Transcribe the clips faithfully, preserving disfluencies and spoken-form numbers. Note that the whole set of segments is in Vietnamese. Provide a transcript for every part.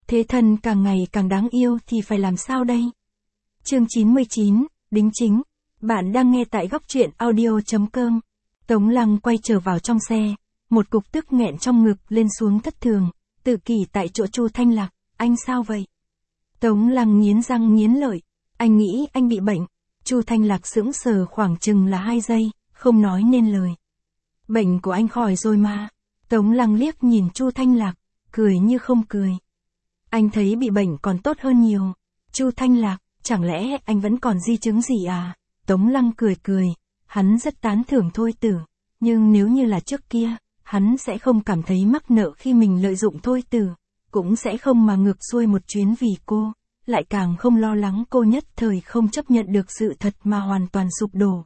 Thế thân càng ngày càng đáng yêu thì phải làm sao đây? Chương chín mươi chín, đính chính. Bạn đang nghe tại góc truyện audio chấm com. Tống Lăng quay trở vào trong xe, một cục tức nghẹn trong ngực lên xuống thất thường, tự kỷ tại chỗ Chu Thanh Lạc, anh sao vậy? Tống Lăng nghiến răng nghiến lợi, anh nghĩ anh bị bệnh. Chu Thanh Lạc sững sờ khoảng chừng là hai giây, không nói nên lời. Bệnh của anh khỏi rồi mà. Tống Lăng liếc nhìn Chu Thanh Lạc, cười như không cười. Anh thấy bị bệnh còn tốt hơn nhiều. Chu Thanh Lạc, chẳng lẽ anh vẫn còn di chứng gì à? Tống Lăng cười cười, hắn rất tán thưởng Thôi Tử, nhưng nếu như là trước kia, hắn sẽ không cảm thấy mắc nợ khi mình lợi dụng Thôi Tử, cũng sẽ không mà ngược xuôi một chuyến vì cô, lại càng không lo lắng cô nhất thời không chấp nhận được sự thật mà hoàn toàn sụp đổ.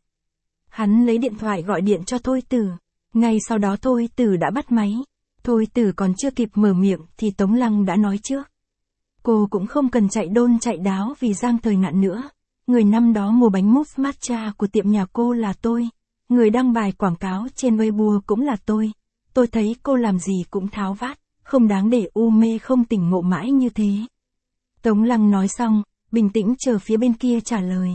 Hắn lấy điện thoại gọi điện cho Thôi Tử, ngay sau đó Thôi Tử đã bắt máy. Thôi Tử còn chưa kịp mở miệng thì Tống Lăng đã nói trước. Cô cũng không cần chạy đôn chạy đáo vì Giang Thời Ngạn nữa. Người năm đó mua bánh mousse matcha của tiệm nhà cô là tôi. Người đăng bài quảng cáo trên Weibo cũng là tôi. Tôi thấy cô làm gì cũng tháo vát, không đáng để u mê không tỉnh ngộ mãi như thế. Tống Lăng nói xong, bình tĩnh chờ phía bên kia trả lời.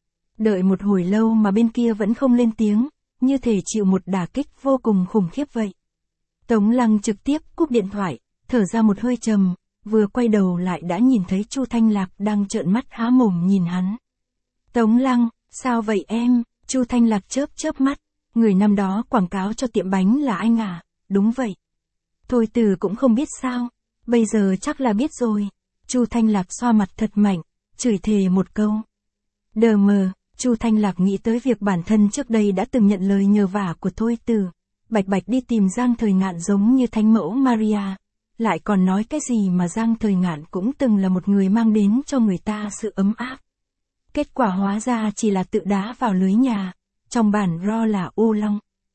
Đợi một hồi lâu mà bên kia vẫn không lên tiếng, như thể chịu một đả kích vô cùng khủng khiếp vậy. Tống Lăng trực tiếp cúp điện thoại, thở ra một hơi trầm, vừa quay đầu lại đã nhìn thấy Chu Thanh Lạc đang trợn mắt há mồm nhìn hắn. Tống Lăng, sao vậy em? Chu Thanh Lạc chớp chớp mắt, người năm đó quảng cáo cho tiệm bánh là anh à? Đúng vậy. Thôi Tử cũng không biết sao, bây giờ chắc là biết rồi. Chu Thanh Lạc xoa mặt thật mạnh, chửi thề một câu. Đờ mờ, Chu Thanh Lạc nghĩ tới việc bản thân trước đây đã từng nhận lời nhờ vả của Thôi Tử, bạch bạch đi tìm Giang Thời Ngạn giống như thánh mẫu Maria, lại còn nói cái gì mà Giang Thời Ngạn cũng từng là một người mang đến cho người ta sự ấm áp. Kết quả hóa ra chỉ là tự đá vào lưới nhà, trong bản ro là ô long.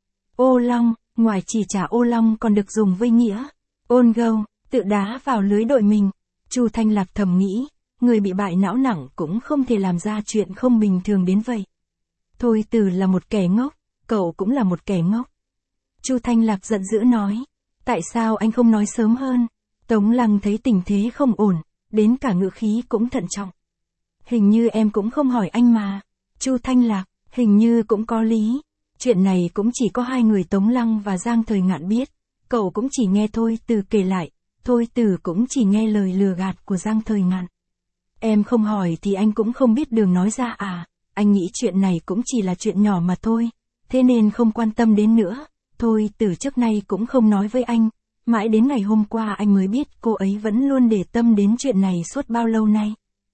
Ô long, ngoài chỉ trả ô long còn được dùng với nghĩa ôn gâu, tự đá vào lưới đội mình. Chu Thanh Lạc thầm nghĩ, người bị bại não nặng cũng không thể làm ra chuyện không bình thường đến vậy. Thôi Tử là một kẻ ngốc, cậu cũng là một kẻ ngốc. Chu Thanh Lạc giận dữ nói, tại sao anh không nói sớm hơn? Tống Lăng thấy tình thế không ổn, đến cả ngữ khí cũng thận trọng. Hình như em cũng không hỏi anh mà. Chu Thanh Lạc, hình như cũng có lý. Chuyện này cũng chỉ có hai người Tống Lăng và Giang Thời Ngạn biết. Cậu cũng chỉ nghe Thôi Tử kể lại, Thôi Tử cũng chỉ nghe lời lừa gạt của Giang Thời Ngạn. Em không hỏi thì anh cũng không biết đường nói ra à? Anh nghĩ chuyện này cũng chỉ là chuyện nhỏ mà thôi, thế nên không quan tâm đến nữa. Thôi Tử trước nay cũng không nói với anh, mãi đến ngày hôm qua anh mới biết cô ấy vẫn luôn để tâm đến chuyện này suốt bao lâu nay.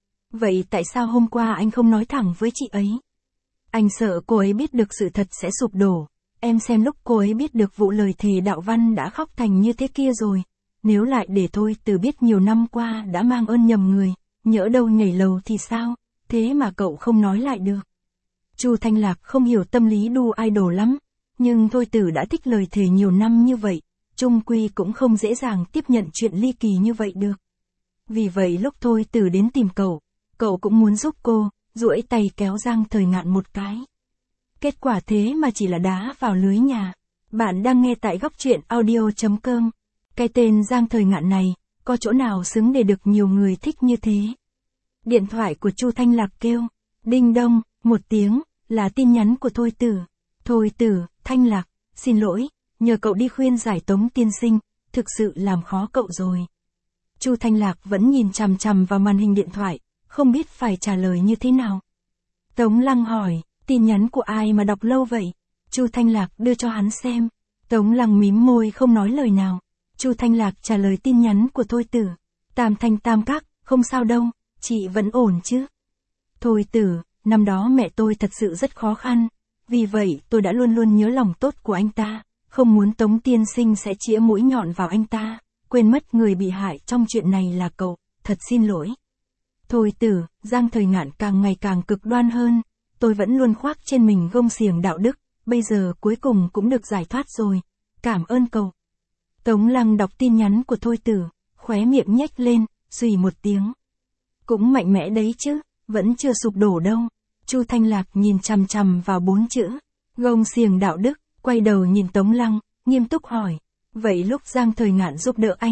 Vậy tại sao hôm qua anh không nói thẳng với chị ấy? Anh sợ cô ấy biết được sự thật sẽ sụp đổ. Em xem lúc cô ấy biết được vụ lời thề đạo văn đã khóc thành như thế kia rồi. Nếu lại để Thôi Tử biết nhiều năm qua đã mang ơn nhầm người, nhỡ đâu nhảy lầu thì sao? Thế mà cậu không nói lại được. Chu Thanh Lạc không hiểu tâm lý đu idol lắm, nhưng Thôi Tử đã thích lời thề nhiều năm như vậy, chung quy cũng không dễ dàng tiếp nhận chuyện ly kỳ như vậy được. Vì vậy lúc Thôi Tử đến tìm cậu, cậu cũng muốn giúp cô, duỗi tay kéo Giang Thời Ngạn một cái. Kết quả thế mà chỉ là đá vào lưới nhà. Bạn đang nghe tại góc truyện audio chấm com. Cái tên Giang Thời Ngạn này, có chỗ nào xứng để được nhiều người thích như thế? Điện thoại của Chu Thanh Lạc kêu, đinh đông, một tiếng, là tin nhắn của Thôi Tử. Thôi Tử, Thanh Lạc, xin lỗi, nhờ cậu đi khuyên giải Tống tiên sinh, thực sự làm khó cậu rồi. Chu Thanh Lạc vẫn nhìn chằm chằm vào màn hình điện thoại, không biết phải trả lời như thế nào. Tống Lăng hỏi, tin nhắn của ai mà đọc lâu vậy? Chu Thanh Lạc đưa cho hắn xem. Tống Lăng mím môi không nói lời nào. Chu Thanh Lạc trả lời tin nhắn của Thôi Tử. Tam thanh tam các, không sao đâu, chị vẫn ổn chứ? Thôi Tử, năm đó mẹ tôi thật sự rất khó khăn, vì vậy tôi đã luôn luôn nhớ lòng tốt của anh ta, không muốn Tống tiên sinh sẽ chĩa mũi nhọn vào anh ta, quên mất người bị hại trong chuyện này là cậu, thật xin lỗi. Thôi Tử, Giang Thời Ngạn càng ngày càng cực đoan hơn, tôi vẫn luôn khoác trên mình gông xiềng đạo đức, bây giờ cuối cùng cũng được giải thoát rồi, cảm ơn cậu. Tống Lăng đọc tin nhắn của Thôi Tử, khóe miệng nhếch lên, xùy một tiếng. Cũng mạnh mẽ đấy chứ, vẫn chưa sụp đổ đâu. Chu Thanh Lạc nhìn chằm chằm vào bốn chữ, gông xiềng đạo đức, quay đầu nhìn Tống Lăng, nghiêm túc hỏi. Vậy lúc Giang Thời Ngạn giúp đỡ anh,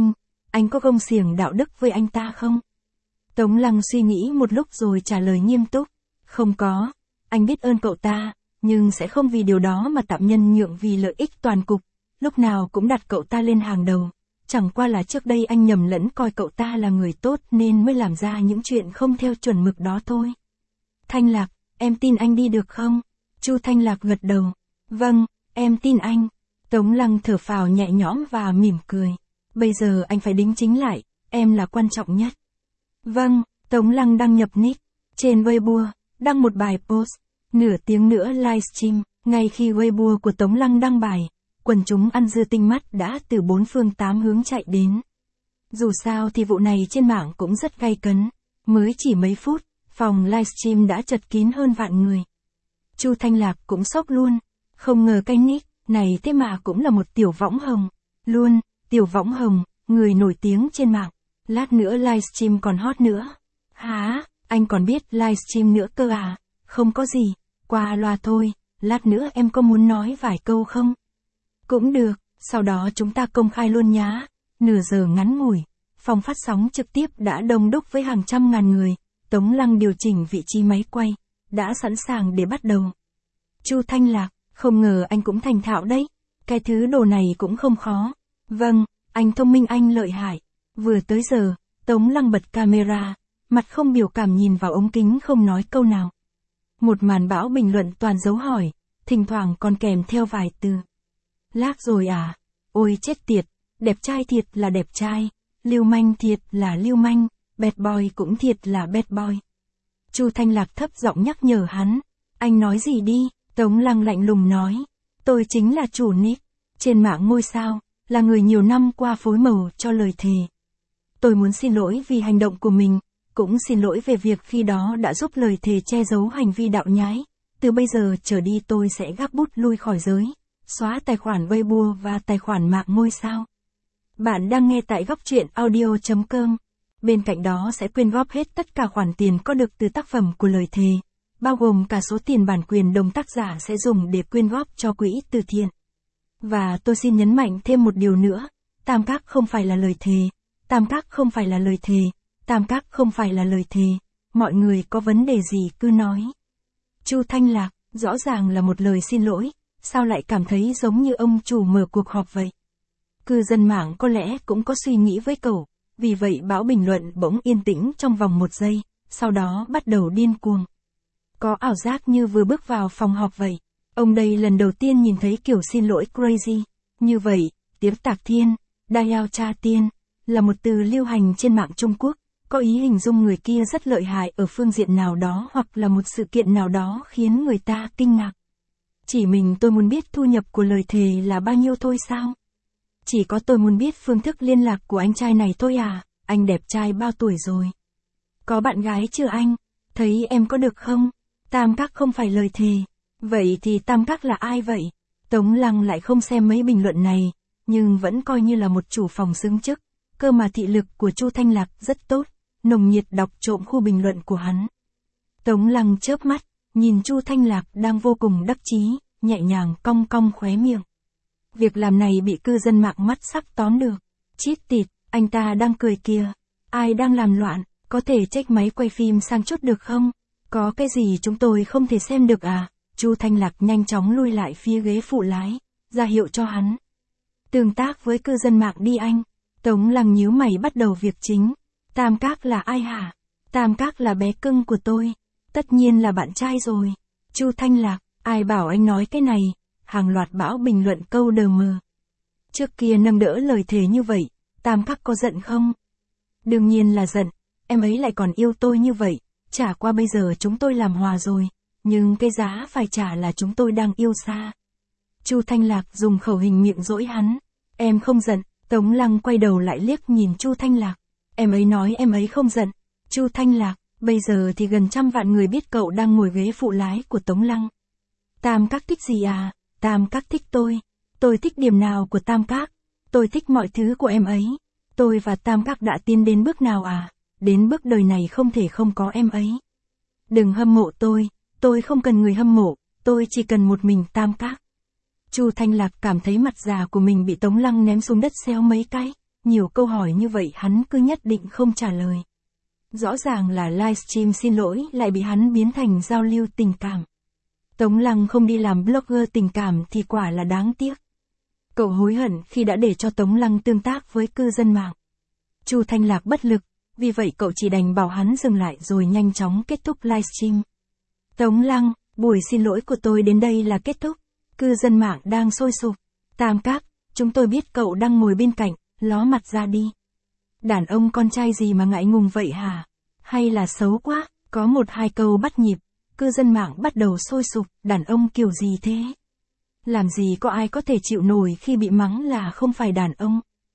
anh có gông xiềng đạo đức với anh ta không? Tống Lăng suy nghĩ một lúc rồi trả lời nghiêm túc. Không có, anh biết ơn cậu ta, nhưng sẽ không vì điều đó mà tạm nhân nhượng vì lợi ích toàn cục, lúc nào cũng đặt cậu ta lên hàng đầu. Chẳng qua là trước đây anh nhầm lẫn coi cậu ta là người tốt nên mới làm ra những chuyện không theo chuẩn mực đó thôi. Thanh Lạc, em tin anh đi được không? Chu Thanh Lạc gật đầu. Vâng, em tin anh. Tống Lăng thở phào nhẹ nhõm và mỉm cười. Bây giờ anh phải đính chính lại, em là quan trọng nhất. Vâng, Tống Lăng đăng nhập nick trên Weibo, đăng một bài post, nửa tiếng nữa livestream. Ngay khi Weibo của Tống Lăng đăng bài, quần chúng ăn dưa tinh mắt đã từ bốn phương tám hướng chạy đến. Dù sao thì vụ này trên mạng cũng rất gay cấn, mới chỉ mấy phút, phòng livestream đã chật kín hơn vạn người. Chu Thanh Lạc cũng sốc luôn, không ngờ cái nick này thế mà cũng là một tiểu võng hồng. Luôn, tiểu võng hồng, người nổi tiếng trên mạng, lát nữa livestream còn hot nữa. Hả, anh còn biết livestream nữa cơ à? Không có gì, qua loa thôi, lát nữa em có muốn nói vài câu không? Cũng được, sau đó chúng ta công khai luôn nhá. Nửa giờ ngắn ngủi, phòng phát sóng trực tiếp đã đông đúc với hàng trăm ngàn người. Tống Lăng điều chỉnh vị trí máy quay, đã sẵn sàng để bắt đầu. Chu Thanh Lạc, không ngờ anh cũng thành thạo đấy. Cái thứ đồ này cũng không khó. Vâng, anh thông minh, anh lợi hại. Vừa tới giờ, Tống Lăng bật camera, mặt không biểu cảm nhìn vào ống kính không nói câu nào. Một màn bão bình luận toàn dấu hỏi, thỉnh thoảng còn kèm theo vài từ. Lác rồi à? Ôi chết tiệt, đẹp trai thiệt là đẹp trai, lưu manh thiệt là lưu manh, bad boy cũng thiệt là bad boy. Chu Thanh Lạc thấp giọng nhắc nhở hắn. Anh nói gì đi? Tống Lăng lạnh lùng nói. Tôi chính là chủ nick trên mạng ngôi sao, là người nhiều năm qua phối màu cho lời thề. Tôi muốn xin lỗi vì hành động của mình, cũng xin lỗi về việc khi đó đã giúp lời thề che giấu hành vi đạo nhái. Từ bây giờ trở đi tôi sẽ gác bút lui khỏi giới, xóa tài khoản Weibo và tài khoản mạng ngôi sao. Bạn đang nghe tại góc truyện audio chấm com. Bên cạnh đó sẽ quyên góp hết tất cả khoản tiền có được từ tác phẩm của lời thề, bao gồm cả số tiền bản quyền đồng tác giả sẽ dùng để quyên góp cho quỹ từ thiện. Và tôi xin nhấn mạnh thêm một điều nữa, tam các không phải là lời thề, tam các không phải là lời thề, tam các không phải là lời thề, mọi người có vấn đề gì cứ nói. Chu Thanh Lạc, rõ ràng là một lời xin lỗi, sao lại cảm thấy giống như ông chủ mở cuộc họp vậy? Cư dân mạng có lẽ cũng có suy nghĩ với cậu, vì vậy bão bình luận bỗng yên tĩnh trong vòng một giây, sau đó bắt đầu điên cuồng. Có ảo giác như vừa bước vào phòng họp vậy. Ông đây lần đầu tiên nhìn thấy kiểu xin lỗi crazy. Như vậy, tiếng tạc thiên, Dayao Cha Tiên, là một từ lưu hành trên mạng Trung Quốc, có ý hình dung người kia rất lợi hại ở phương diện nào đó hoặc là một sự kiện nào đó khiến người ta kinh ngạc. Chỉ mình tôi muốn biết thu nhập của lời thề là bao nhiêu thôi sao? Chỉ có tôi muốn biết phương thức liên lạc của anh trai này thôi à? Anh đẹp trai bao tuổi rồi? Có bạn gái chưa anh? Thấy em có được không? Tam các không phải lời thề. Vậy thì tam các là ai vậy? Tống Lăng lại không xem mấy bình luận này, nhưng vẫn coi như là một chủ phòng xứng chức. Cơ mà thị lực của Chu Thanh Lạc rất tốt, nồng nhiệt đọc trộm khu bình luận của hắn. Tống Lăng chớp mắt, nhìn Chu Thanh Lạc đang vô cùng đắc chí, nhẹ nhàng cong cong khóe miệng. Việc làm này bị cư dân mạng mắt sắc tóm được. Chít tịt, anh ta đang cười kìa. Ai đang làm loạn, có thể check máy quay phim sang chút được không? Có cái gì chúng tôi không thể xem được à? Chu Thanh Lạc nhanh chóng lui lại phía ghế phụ lái, ra hiệu cho hắn. Tương tác với cư dân mạng đi anh. Tống Lăng nhíu mày bắt đầu việc chính. Tam các là ai hả? Tam các là bé cưng của tôi. Tất nhiên là bạn trai rồi. Chu Thanh Lạc, ai bảo anh nói cái này? Hàng loạt bão bình luận câu đờ mờ. Trước kia nâng đỡ lời thề như vậy, tam các có giận không? Đương nhiên là giận, em ấy lại còn yêu tôi như vậy, chả qua bây giờ chúng tôi làm hòa rồi, nhưng cái giá phải trả là chúng tôi đang yêu xa. Chu Thanh Lạc dùng khẩu hình miệng dỗi hắn. Em không giận. Tống Lăng quay đầu lại liếc nhìn Chu Thanh Lạc. Em ấy nói em ấy không giận. Chu Thanh Lạc, bây giờ thì gần trăm vạn người biết cậu đang ngồi ghế phụ lái của Tống Lăng. Tam các thích gì à? Tam các thích tôi. Tôi thích điểm nào của tam các? Tôi thích mọi thứ của em ấy. Tôi và tam các đã tiến đến bước nào à? Đến bước đời này không thể không có em ấy. Đừng hâm mộ tôi. Tôi không cần người hâm mộ. Tôi chỉ cần một mình tam các. Chu Thanh Lạc cảm thấy mặt già của mình bị Tống Lăng ném xuống đất xéo mấy cái. nhiều câu hỏi như vậy hắn cứ nhất định không trả lời. Rõ ràng là livestream xin lỗi lại bị hắn biến thành giao lưu tình cảm. Tống Lăng không đi làm blogger tình cảm thì quả là đáng tiếc. Cậu hối hận khi đã để cho Tống Lăng tương tác với cư dân mạng. Chu Thanh Lạc bất lực, vì vậy cậu chỉ đành bảo hắn dừng lại rồi nhanh chóng kết thúc livestream. Tống Lăng, buổi xin lỗi của tôi đến đây là kết thúc. Cư dân mạng đang sôi sục. Tam Các, chúng tôi biết cậu đang ngồi bên cạnh, ló mặt ra đi. Đàn ông con trai gì mà ngại ngùng vậy hả? Hay là xấu quá? Có một hai câu bắt nhịp, cư dân mạng bắt đầu sôi sục, đàn ông kiểu gì thế? Làm gì có ai có thể chịu nổi khi bị mắng là không phải đàn ông?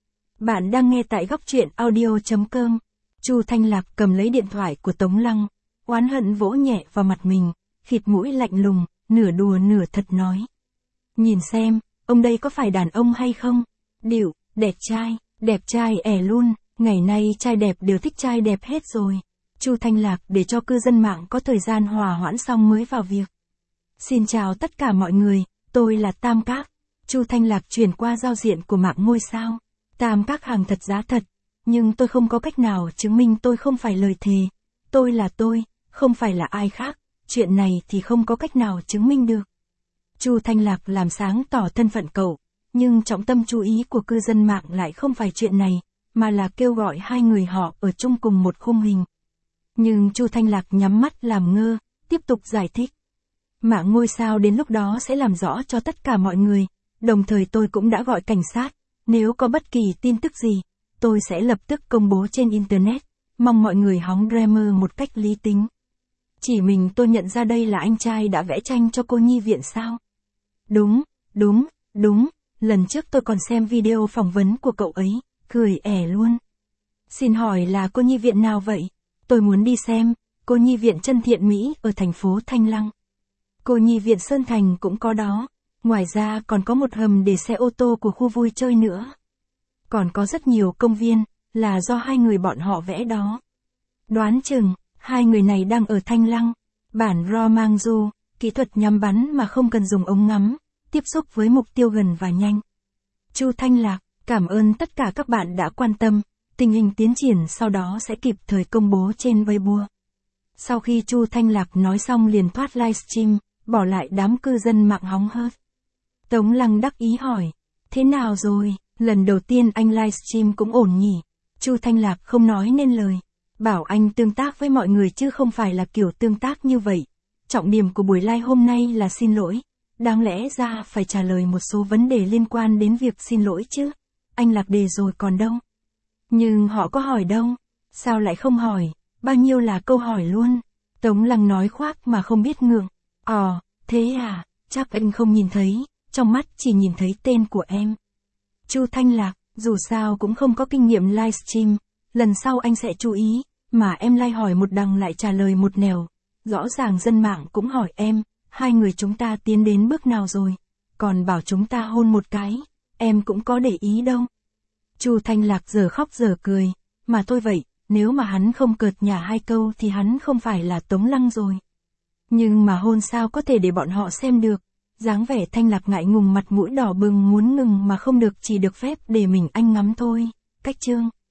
Bạn đang nghe tại góc truyện audio.com. Chu Thanh Lạc cầm lấy điện thoại của Tống Lăng, oán hận vỗ nhẹ vào mặt mình, khịt mũi lạnh lùng, nửa đùa nửa thật nói. Nhìn xem, ông đây có phải đàn ông hay không? Điệu, đẹp trai, đẹp trai ẻ luôn, ngày nay trai đẹp đều thích trai đẹp hết rồi. Chu Thanh Lạc để cho cư dân mạng có thời gian hòa hoãn xong mới vào việc. Xin chào tất cả mọi người, tôi là Tam Các. Chu Thanh Lạc chuyển qua giao diện của mạng ngôi sao. Tam Các hàng thật giá thật, nhưng tôi không có cách nào chứng minh tôi không phải lời thề. Tôi là tôi, không phải là ai khác, chuyện này thì không có cách nào chứng minh được. Chu Thanh Lạc làm sáng tỏ thân phận cậu, nhưng trọng tâm chú ý của cư dân mạng lại không phải chuyện này, mà là kêu gọi hai người họ ở chung cùng một khung hình. Nhưng Chu Thanh Lạc nhắm mắt làm ngơ, tiếp tục giải thích. Mạng ngôi sao đến lúc đó sẽ làm rõ cho tất cả mọi người, đồng thời tôi cũng đã gọi cảnh sát, nếu có bất kỳ tin tức gì, tôi sẽ lập tức công bố trên Internet, mong mọi người hóng drama một cách lý tính. Chỉ mình tôi nhận ra đây là anh trai đã vẽ tranh cho cô nhi viện sao? Đúng, đúng, đúng, lần trước tôi còn xem video phỏng vấn của cậu ấy, cười ẻ luôn. Xin hỏi là cô nhi viện nào vậy? Tôi muốn đi xem, cô nhi viện Chân Thiện Mỹ ở thành phố Thanh Lăng. Cô nhi viện Sơn Thành cũng có đó, ngoài ra còn có một hầm để xe ô tô của khu vui chơi nữa. Còn có rất nhiều công viên, là do hai người bọn họ vẽ đó. Đoán chừng, hai người này đang ở Thanh Lăng, bản raw mang du, kỹ thuật nhắm bắn mà không cần dùng ống ngắm, tiếp xúc với mục tiêu gần và nhanh. Chu Thanh Lạc, cảm ơn tất cả các bạn đã quan tâm, tình hình tiến triển sau đó sẽ kịp thời công bố trên Weibo. Sau khi Chu Thanh Lạc nói xong liền thoát livestream, bỏ lại đám cư dân mạng hóng hớt. Tống Lăng đắc ý hỏi, thế nào rồi, lần đầu tiên anh livestream cũng ổn nhỉ? Chu Thanh Lạc không nói nên lời, bảo anh tương tác với mọi người chứ không phải là kiểu tương tác như vậy. Trọng điểm của buổi live hôm nay là xin lỗi, đáng lẽ ra phải trả lời một số vấn đề liên quan đến việc xin lỗi chứ. Anh lạc đề rồi còn đâu. Nhưng họ có hỏi đâu, sao lại không hỏi, bao nhiêu là câu hỏi luôn. Tống Lăng nói khoác mà không biết ngượng. Ồ, thế à, chắc anh không nhìn thấy, trong mắt chỉ nhìn thấy tên của em. Chu Thanh Lạc, dù sao cũng không có kinh nghiệm livestream, lần sau anh sẽ chú ý, mà em live hỏi một đằng lại trả lời một nẻo. Rõ ràng dân mạng cũng hỏi em, hai người chúng ta tiến đến bước nào rồi, còn bảo chúng ta hôn một cái, em cũng có để ý đâu. Chu Thanh Lạc giờ khóc giờ cười, mà thôi vậy, nếu mà hắn không cợt nhả hai câu thì hắn không phải là Tống Lăng rồi. Nhưng mà hôn sao có thể để bọn họ xem được, dáng vẻ Thanh Lạc ngại ngùng mặt mũi đỏ bừng muốn ngừng mà không được, chỉ được phép để mình anh ngắm thôi. Cách chương